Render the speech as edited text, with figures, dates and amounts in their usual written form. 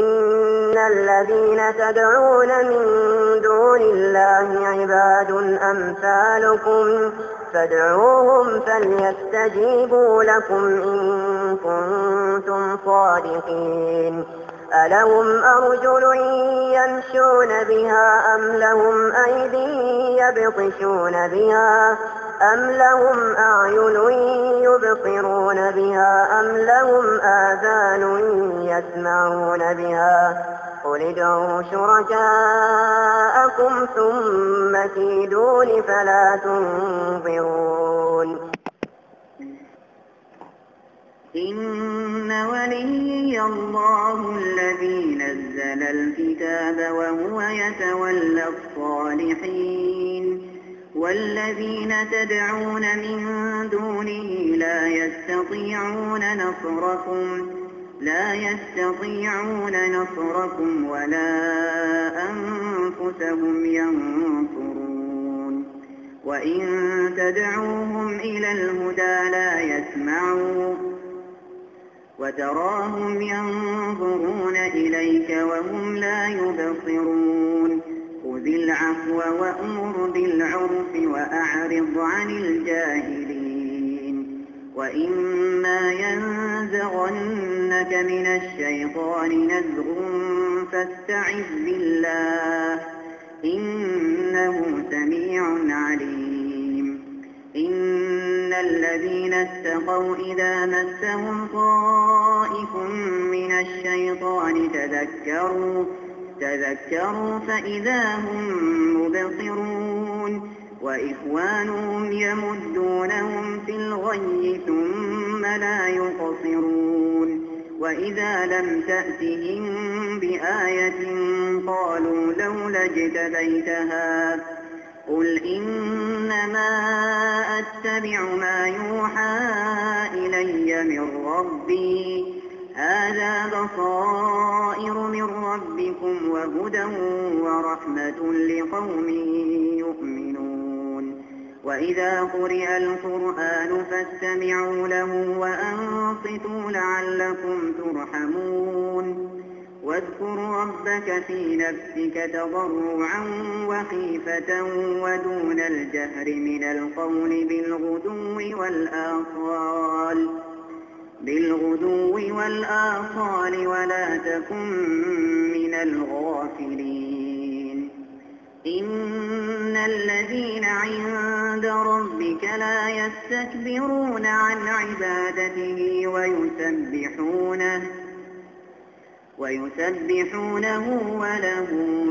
إن الذين تدعون من دون الله عباد أمثالكم فادعوهم فليستجيبوا لكم إن كنتم صادقين ألهم أرجل يمشون بها أم لهم أيدي يبطشون بها أم لهم أعين يبصرون بها أم لهم آذان يسمعون بها قل ادعوا شركاءكم ثم كيدون فلا تنظرون إن وليي الله الذي نزل الكتاب وهو يتولى الصالحين والذين تدعون من دونه لا يستطيعون نصركم ولا أنفسهم ينصرون وإن تدعوهم إلى الهدى لا يسمعوا وتراهم ينظرون إليك وهم لا يبصرون خذ العفو وأمر بالعرف وأعرض عن الجاهلين وإما ينزغنك من الشيطان نزغ فاستعذ بالله إنه سميع عليم إن الذين اتقوا إذا مسهم طائف من الشيطان تذكروا فإذا هم مبصرون وإخوانهم يمدونهم في الغي ثم لا يقصرون وإذا لم تأتهم بآية قالوا لولا اجتبيتها قل إنما أتبع ما يوحى إلي من ربي هذا بصائر من ربكم وهدى ورحمة لقوم يؤمنون وإذا قرئ القرآن فاستمعوا له وأنصتوا لعلكم ترحمون واذكر ربك في نفسك تضرعا وخيفة ودون الجهر من القول بالغدو والآصال ولا تكن من الغافلين إن الذين عند ربك لا يستكبرون عن عبادته ويسبحونه وله